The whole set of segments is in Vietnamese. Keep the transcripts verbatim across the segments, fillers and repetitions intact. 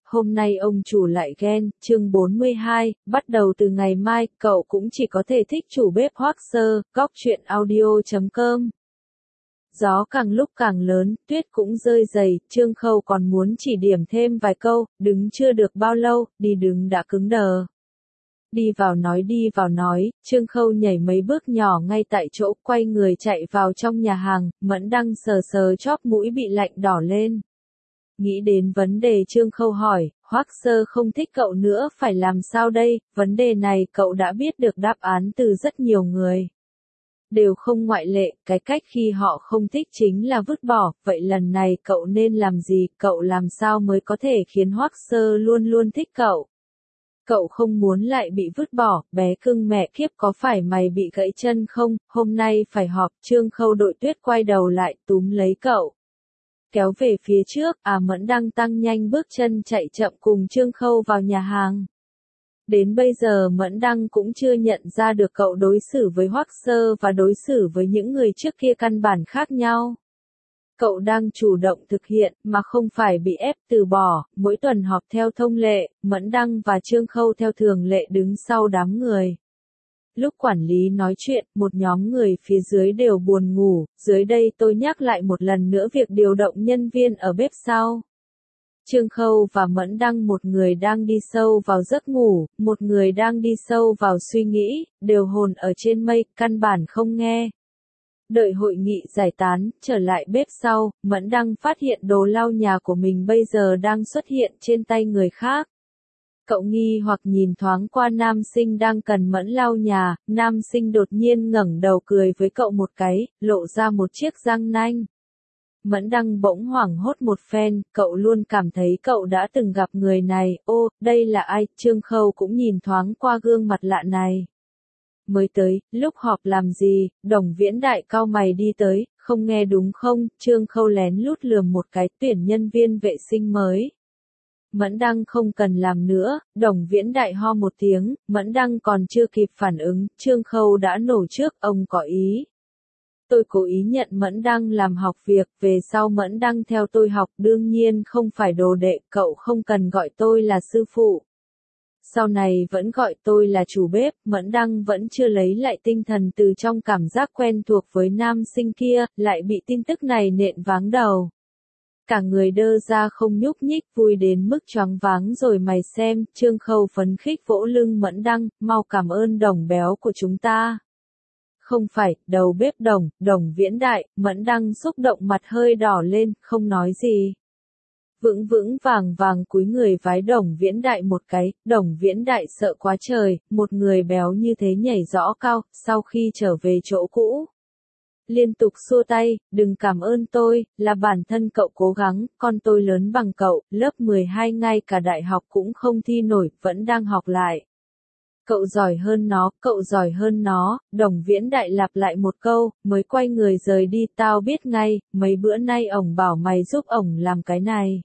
hôm nay ông chủ lại ghen, chương bốn mươi hai, bắt đầu từ ngày mai, cậu cũng chỉ có thể thích chủ bếp Hoắc Sơ, góc truyện audio chấm com. Gió càng lúc càng lớn, tuyết cũng rơi dày, Trương Khâu còn muốn chỉ điểm thêm vài câu, đứng chưa được bao lâu, đi đứng đã cứng đờ. Đi vào nói đi vào nói, Trương Khâu nhảy mấy bước nhỏ ngay tại chỗ, quay người chạy vào trong nhà hàng, Mẫn Đăng sờ sờ chóp mũi bị lạnh đỏ lên. Nghĩ đến vấn đề Trương Khâu hỏi, Hoắc Sơ không thích cậu nữa phải làm sao đây, vấn đề này cậu đã biết được đáp án từ rất nhiều người. Đều không ngoại lệ, cái cách khi họ không thích chính là vứt bỏ, vậy lần này cậu nên làm gì, cậu làm sao mới có thể khiến Hoắc Sơ luôn luôn thích cậu. Cậu không muốn lại bị vứt bỏ, bé cưng mẹ kiếp có phải mày bị gãy chân không, hôm nay phải họp. Trương Khâu đội tuyết quay đầu lại túm lấy cậu. Kéo về phía trước, à Mẫn Đăng tăng nhanh bước chân chạy chậm cùng Trương Khâu vào nhà hàng. Đến bây giờ Mẫn Đăng cũng chưa nhận ra được cậu đối xử với Hoắc Sơ và đối xử với những người trước kia căn bản khác nhau. Cậu đang chủ động thực hiện mà không phải bị ép từ bỏ, mỗi tuần họp theo thông lệ, Mẫn Đăng và Trương Khâu theo thường lệ đứng sau đám người. Lúc quản lý nói chuyện, một nhóm người phía dưới đều buồn ngủ, dưới đây tôi nhắc lại một lần nữa việc điều động nhân viên ở bếp sau. Trương Khâu và Mẫn Đăng một người đang đi sâu vào giấc ngủ, một người đang đi sâu vào suy nghĩ, đều hồn ở trên mây, căn bản không nghe. Đợi hội nghị giải tán, trở lại bếp sau, Mẫn Đăng phát hiện đồ lau nhà của mình bây giờ đang xuất hiện trên tay người khác. Cậu nghi hoặc nhìn thoáng qua nam sinh đang cần Mẫn lau nhà, nam sinh đột nhiên ngẩng đầu cười với cậu một cái, lộ ra một chiếc răng nanh. Mẫn Đăng bỗng hoảng hốt một phen, cậu luôn cảm thấy cậu đã từng gặp người này, ô, đây là ai, Trương Khâu cũng nhìn thoáng qua gương mặt lạ này. Mới tới, lúc họp làm gì, Đồng Viễn Đại cau mày đi tới, không nghe đúng không, Trương Khâu lén lút lườm một cái, tuyển nhân viên vệ sinh mới. Mẫn Đăng không cần làm nữa, Đồng Viễn Đại ho một tiếng, Mẫn Đăng còn chưa kịp phản ứng, Trương Khâu đã nổ trước, ông có ý. Tôi cố ý nhận Mẫn Đăng làm học việc, về sau Mẫn Đăng theo tôi học, đương nhiên không phải đồ đệ, cậu không cần gọi tôi là sư phụ. Sau này vẫn gọi tôi là chủ bếp, Mẫn Đăng vẫn chưa lấy lại tinh thần từ trong cảm giác quen thuộc với nam sinh kia, lại bị tin tức này nện váng đầu. Cả người đơ ra không nhúc nhích, vui đến mức choáng váng rồi mày xem, Trương Khâu phấn khích vỗ lưng Mẫn Đăng, mau cảm ơn Đồng béo của chúng ta. Không phải, đầu bếp Đồng, Đồng Viễn Đại, Mẫn Đăng xúc động mặt hơi đỏ lên, không nói gì. Vững vững vàng vàng cúi người vái Đồng Viễn Đại một cái, Đồng Viễn Đại sợ quá trời, một người béo như thế nhảy rõ cao, sau khi trở về chỗ cũ. Liên tục xua tay, đừng cảm ơn tôi, là bản thân cậu cố gắng, con tôi lớn bằng cậu, lớp mười hai ngay cả đại học cũng không thi nổi, vẫn đang học lại. Cậu giỏi hơn nó, cậu giỏi hơn nó, Đồng Viễn Đại lặp lại một câu, mới quay người rời đi, tao biết ngay, mấy bữa nay ổng bảo mày giúp ổng làm cái này.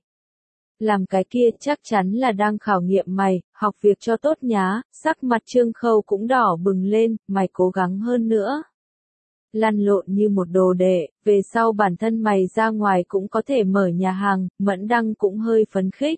Làm cái kia chắc chắn là đang khảo nghiệm mày, học việc cho tốt nhá, sắc mặt Trương Khâu cũng đỏ bừng lên, mày cố gắng hơn nữa. Lăn lộn như một đồ đệ, về sau bản thân mày ra ngoài cũng có thể mở nhà hàng, Mẫn Đăng cũng hơi phấn khích.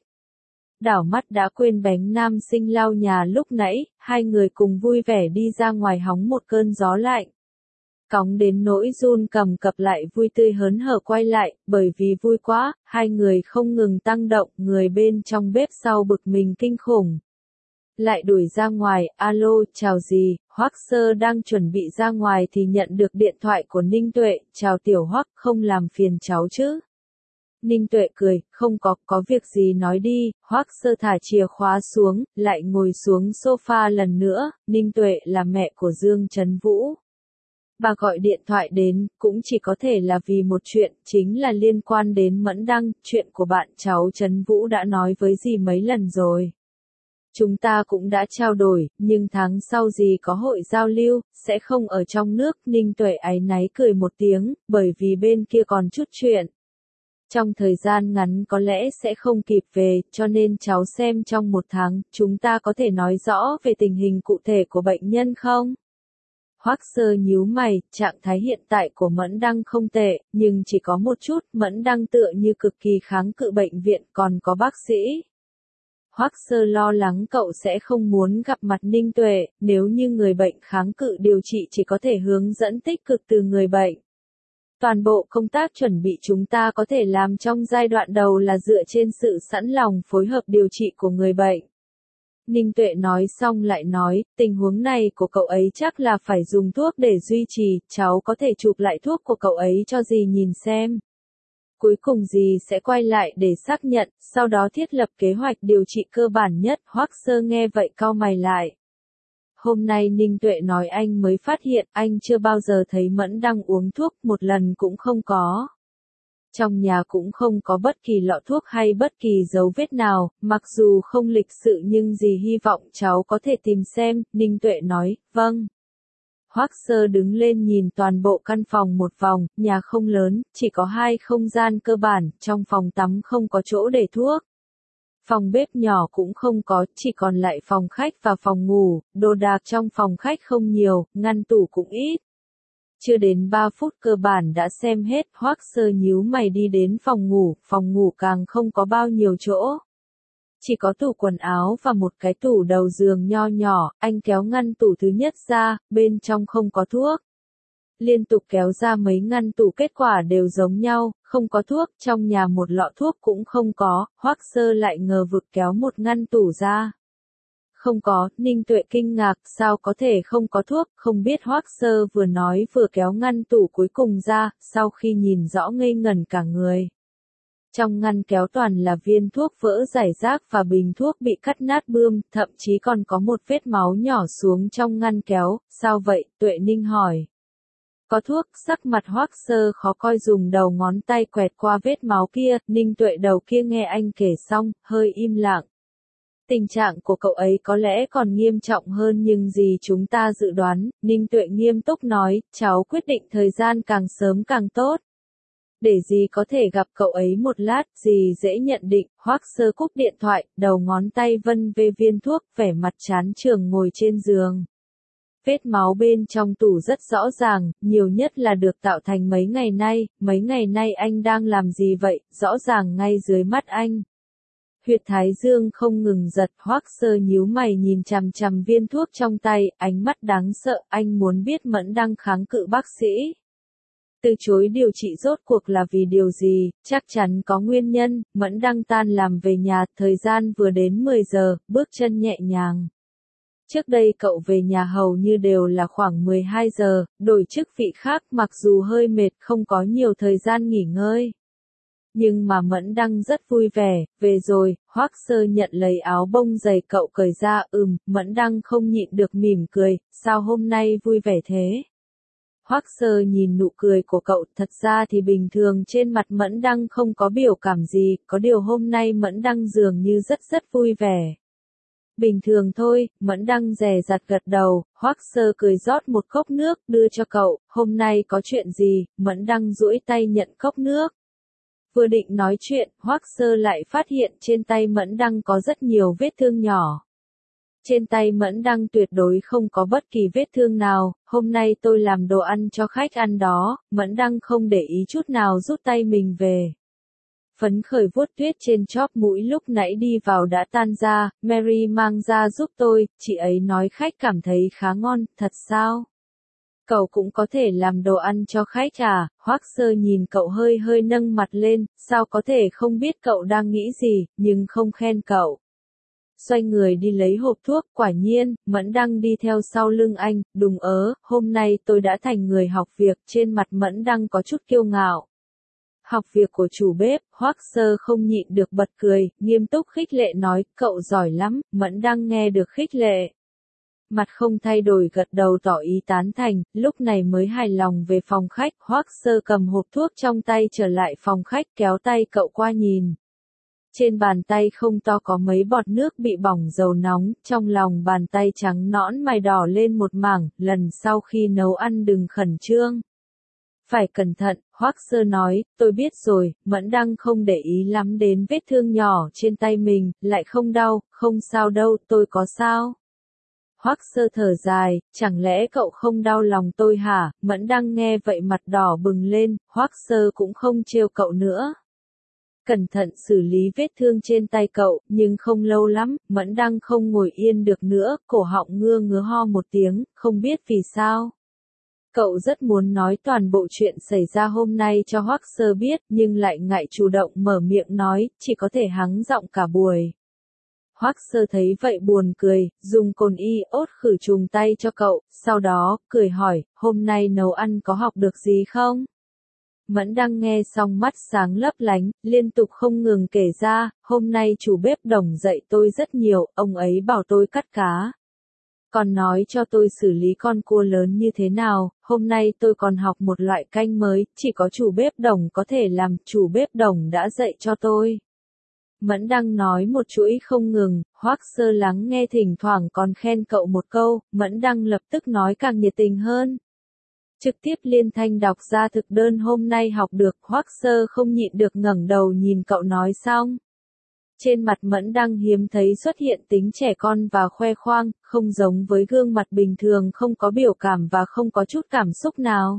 Đảo mắt đã quên bánh nam sinh lau nhà lúc nãy, hai người cùng vui vẻ đi ra ngoài hóng một cơn gió lạnh. Cóng đến nỗi run cầm cập lại vui tươi hớn hở quay lại, bởi vì vui quá, hai người không ngừng tăng động, người bên trong bếp sau bực mình kinh khủng. Lại đuổi ra ngoài, alo, chào gì, Hoắc Sơ đang chuẩn bị ra ngoài thì nhận được điện thoại của Ninh Tuệ, chào Tiểu Hoắc, không làm phiền cháu chứ. Ninh Tuệ cười, không có, có việc gì nói đi, Hoắc Sơ thả chìa khóa xuống, lại ngồi xuống sofa lần nữa, Ninh Tuệ là mẹ của Dương Trấn Vũ. Bà gọi điện thoại đến, cũng chỉ có thể là vì một chuyện, chính là liên quan đến Mẫn Đăng, chuyện của bạn cháu Trấn Vũ đã nói với dì mấy lần rồi. Chúng ta cũng đã trao đổi, nhưng tháng sau dì có hội giao lưu, sẽ không ở trong nước, Ninh Tuệ áy náy cười một tiếng, bởi vì bên kia còn chút chuyện. Trong thời gian ngắn có lẽ sẽ không kịp về, cho nên cháu xem trong một tháng, chúng ta có thể nói rõ về tình hình cụ thể của bệnh nhân không? Hoắc Sơ nhíu mày, trạng thái hiện tại của Mẫn Đăng không tệ, nhưng chỉ có một chút, Mẫn Đăng tựa như cực kỳ kháng cự bệnh viện, còn có bác sĩ. Hoắc Sơ lo lắng cậu sẽ không muốn gặp mặt Ninh Tuệ, nếu như người bệnh kháng cự điều trị chỉ có thể hướng dẫn tích cực từ người bệnh. Toàn bộ công tác chuẩn bị chúng ta có thể làm trong giai đoạn đầu là dựa trên sự sẵn lòng phối hợp điều trị của người bệnh. Ninh Tuệ nói xong lại nói, tình huống này của cậu ấy chắc là phải dùng thuốc để duy trì, cháu có thể chụp lại thuốc của cậu ấy cho dì nhìn xem. Cuối cùng dì sẽ quay lại để xác nhận, sau đó thiết lập kế hoạch điều trị cơ bản nhất. Hoắc Sơ nghe vậy cau mày lại. Hôm nay Ninh Tuệ nói anh mới phát hiện anh chưa bao giờ thấy Mẫn Đăng uống thuốc, một lần cũng không có. Trong nhà cũng không có bất kỳ lọ thuốc hay bất kỳ dấu vết nào, mặc dù không lịch sự nhưng dì hy vọng cháu có thể tìm xem. Ninh Tuệ nói, vâng. Hoắc Sơ đứng lên nhìn toàn bộ căn phòng một vòng, nhà không lớn, chỉ có hai không gian cơ bản, trong phòng tắm không có chỗ để thuốc. Phòng bếp nhỏ cũng không có, chỉ còn lại phòng khách và phòng ngủ, đồ đạc trong phòng khách không nhiều, ngăn tủ cũng ít. Chưa đến ba phút cơ bản đã xem hết, Hoắc Sơ nhíu mày đi đến phòng ngủ, phòng ngủ càng không có bao nhiêu chỗ. Chỉ có tủ quần áo và một cái tủ đầu giường nho nhỏ, anh kéo ngăn tủ thứ nhất ra, bên trong không có thuốc. Liên tục kéo ra mấy ngăn tủ kết quả đều giống nhau, không có thuốc, trong nhà một lọ thuốc cũng không có. Hoắc Sơ lại ngờ vực kéo một ngăn tủ ra. Không có, Ninh Tuệ kinh ngạc, sao có thể không có thuốc, không biết Hoắc Sơ vừa nói vừa kéo ngăn tủ cuối cùng ra, sau khi nhìn rõ ngây ngẩn cả người. Trong ngăn kéo toàn là viên thuốc vỡ rải rác và bình thuốc bị cắt nát bươm, thậm chí còn có một vết máu nhỏ xuống trong ngăn kéo. Sao vậy? Tuệ Ninh hỏi. Có thuốc, sắc mặt Hoắc Sơ khó coi dùng đầu ngón tay quẹt qua vết máu kia. Ninh Tuệ đầu kia nghe anh kể xong, hơi im lặng. Tình trạng của cậu ấy có lẽ còn nghiêm trọng hơn nhưng gì chúng ta dự đoán. Ninh Tuệ nghiêm túc nói, cháu quyết định thời gian càng sớm càng tốt. Để dì có thể gặp cậu ấy một lát, dì dễ nhận định. Hoắc Sơ cúp điện thoại, đầu ngón tay vân về viên thuốc, vẻ mặt chán chường ngồi trên giường. Vết máu bên trong tủ rất rõ ràng, nhiều nhất là được tạo thành mấy ngày nay. Mấy ngày nay anh đang làm gì vậy? Rõ ràng ngay dưới mắt anh. Huyệt thái dương không ngừng giật, Hoắc Sơ nhíu mày nhìn chằm chằm viên thuốc trong tay, ánh mắt đáng sợ. Anh muốn biết Mẫn Đăng kháng cự bác sĩ. Từ chối điều trị rốt cuộc là vì điều gì? Chắc chắn có nguyên nhân. Mẫn Đăng tan làm về nhà, thời gian vừa đến mười giờ, bước chân nhẹ nhàng. Trước đây cậu về nhà hầu như đều là khoảng mười hai giờ, đổi chức vị khác mặc dù hơi mệt không có nhiều thời gian nghỉ ngơi. Nhưng mà Mẫn Đăng rất vui vẻ, về rồi. Hoắc Sơ nhận lấy áo bông giày cậu cởi ra, ừm, Mẫn Đăng không nhịn được mỉm cười, sao hôm nay vui vẻ thế? Hoắc Sơ nhìn nụ cười của cậu, thật ra thì bình thường trên mặt Mẫn Đăng không có biểu cảm gì, có điều hôm nay Mẫn Đăng dường như rất rất vui vẻ. Bình thường thôi, Mẫn Đăng dè dặt gật đầu. Hoắc Sơ cười rót một cốc nước, đưa cho cậu, hôm nay có chuyện gì? Mẫn Đăng duỗi tay nhận cốc nước. Vừa định nói chuyện, Hoắc Sơ lại phát hiện trên tay Mẫn Đăng có rất nhiều vết thương nhỏ. Trên tay Mẫn Đăng tuyệt đối không có bất kỳ vết thương nào, hôm nay tôi làm đồ ăn cho khách ăn đó. Mẫn Đăng không để ý chút nào rút tay mình về. Phấn khởi vuốt tuyết trên chóp mũi lúc nãy đi vào đã tan ra, Mary mang ra giúp tôi, chị ấy nói khách cảm thấy khá ngon, thật sao? Cậu cũng có thể làm đồ ăn cho khách à? Hoắc Sơ nhìn cậu hơi hơi nâng mặt lên, sao có thể không biết cậu đang nghĩ gì, nhưng không khen cậu. Xoay người đi lấy hộp thuốc, quả nhiên, Mẫn Đăng đi theo sau lưng anh, đùng ớ, hôm nay tôi đã thành người học việc, trên mặt Mẫn Đăng có chút kiêu ngạo. Học việc của chủ bếp, Hoắc Sơ không nhịn được bật cười, nghiêm túc khích lệ nói, cậu giỏi lắm. Mẫn Đăng nghe được khích lệ. Mặt không thay đổi gật đầu tỏ ý tán thành, lúc này mới hài lòng về phòng khách. Hoắc Sơ cầm hộp thuốc trong tay trở lại phòng khách, kéo tay cậu qua nhìn. Trên bàn tay không to có mấy bọt nước bị bỏng dầu nóng, trong lòng bàn tay trắng nõn mày đỏ lên một mảng, lần sau khi nấu ăn đừng khẩn trương. Phải cẩn thận, Hoắc Sơ nói, tôi biết rồi. Mẫn Đăng không để ý lắm đến vết thương nhỏ trên tay mình, lại không đau, không sao đâu, tôi có sao? Hoắc Sơ thở dài, chẳng lẽ cậu không đau lòng tôi hả? Mẫn Đăng nghe vậy mặt đỏ bừng lên, Hoắc Sơ cũng không trêu cậu nữa. cẩn thận xử lý vết thương trên tay cậu, nhưng không lâu lắm, Mẫn Đăng không ngồi yên được nữa, cổ họng ngưa ngứa ho một tiếng, không biết vì sao. Cậu rất muốn nói toàn bộ chuyện xảy ra hôm nay cho Hoắc Sơ biết, nhưng lại ngại chủ động mở miệng nói, chỉ có thể hắng giọng cả buổi. Hoắc Sơ thấy vậy buồn cười, dùng cồn iốt khử trùng tay cho cậu, sau đó, cười hỏi, hôm nay nấu ăn có học được gì không? Mẫn Đăng nghe xong mắt sáng lấp lánh, liên tục không ngừng kể ra, hôm nay chủ bếp Đồng dạy tôi rất nhiều, ông ấy bảo tôi cắt cá. Còn nói cho tôi xử lý con cua lớn như thế nào, hôm nay tôi còn học một loại canh mới, chỉ có chủ bếp Đồng có thể làm, chủ bếp Đồng đã dạy cho tôi. Mẫn Đăng nói một chuỗi không ngừng, Hoắc Sơ lắng nghe thỉnh thoảng còn khen cậu một câu, Mẫn Đăng lập tức nói càng nhiệt tình hơn. Trực tiếp liên thanh đọc ra thực đơn hôm nay học được, Hoắc Sơ không nhịn được ngẩng đầu nhìn cậu nói xong. Trên mặt Mẫn Đăng hiếm thấy xuất hiện tính trẻ con và khoe khoang, không giống với gương mặt bình thường không có biểu cảm và không có chút cảm xúc nào.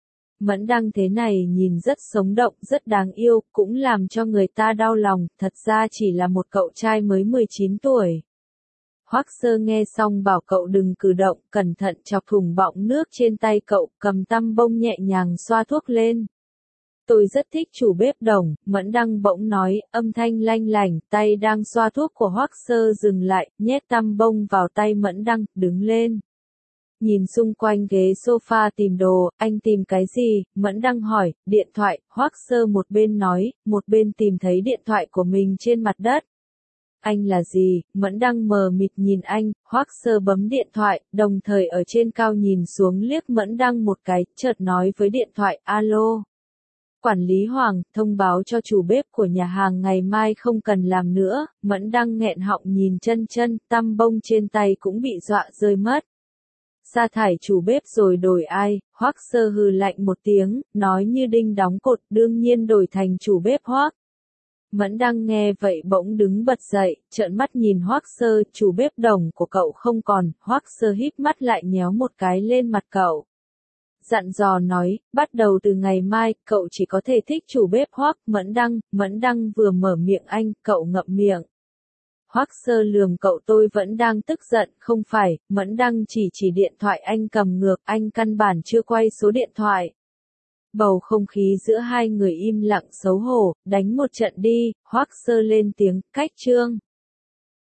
Mẫn Đăng thế này nhìn rất sống động, rất đáng yêu, cũng làm cho người ta đau lòng, thật ra chỉ là một cậu trai mới mười chín tuổi. Hoắc Sơ nghe xong bảo cậu đừng cử động, cẩn thận chọc thủng bọng nước trên tay cậu, cầm tăm bông nhẹ nhàng xoa thuốc lên. Tôi rất thích chủ bếp Đồng, Mẫn Đăng bỗng nói, âm thanh lanh lảnh, tay đang xoa thuốc của Hoắc Sơ dừng lại, nhét tăm bông vào tay Mẫn Đăng, đứng lên. Nhìn xung quanh ghế sofa tìm đồ, anh tìm cái gì? Mẫn Đăng hỏi, điện thoại, Hoắc Sơ một bên nói, một bên tìm thấy điện thoại của mình trên mặt đất. Anh là gì? Mẫn Đăng mờ mịt nhìn anh, Hoắc Sơ bấm điện thoại, đồng thời ở trên cao nhìn xuống liếc Mẫn Đăng một cái, chợt nói với điện thoại, alo. Quản lý Hoàng, thông báo cho chủ bếp của nhà hàng ngày mai không cần làm nữa, Mẫn Đăng nghẹn họng nhìn chân chân, tăm bông trên tay cũng bị dọa rơi mất. Sa thải chủ bếp rồi đổi ai? Hoắc Sơ hừ lạnh một tiếng, nói như đinh đóng cột, đương nhiên đổi thành chủ bếp Hoắc. Mẫn Đăng nghe vậy bỗng đứng bật dậy, trợn mắt nhìn Hoắc Sơ, chủ bếp Đồng của cậu không còn, Hoắc Sơ híp mắt lại nhéo một cái lên mặt cậu. Dặn dò nói, bắt đầu từ ngày mai, cậu chỉ có thể thích chủ bếp Hoắc. Mẫn Đăng, Mẫn Đăng vừa mở miệng anh, cậu ngậm miệng. Hoắc Sơ lườm cậu, tôi vẫn đang tức giận, không phải, Mẫn Đăng chỉ chỉ điện thoại anh cầm ngược, anh căn bản chưa quay số điện thoại. Bầu không khí giữa hai người im lặng xấu hổ, đánh một trận đi, Hoắc Sơ lên tiếng, cách chương.